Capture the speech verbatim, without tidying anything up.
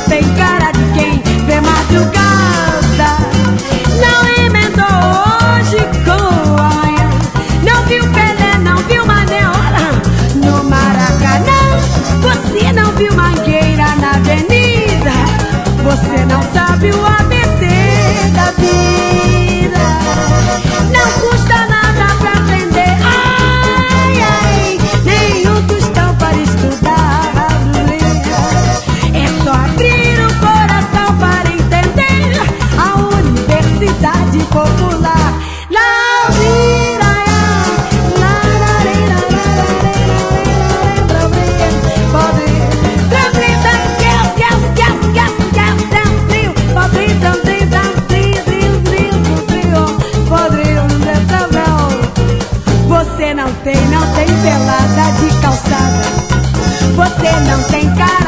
tem cara de quem vê madrugada. Não emendou hoje com amanhã. Não viu Pelé, não viu Manel no Maracanã. Você não viu Mangueira na avenida. Você não sabe o A B C da vida. Não custa nada pra aprender. Ai, ai, nenhum tostão para estudar. É só abrir o coração para entender a Universidade Popular. Lá, vira, você não tem, não tem pelada de calçada. Você não tem cara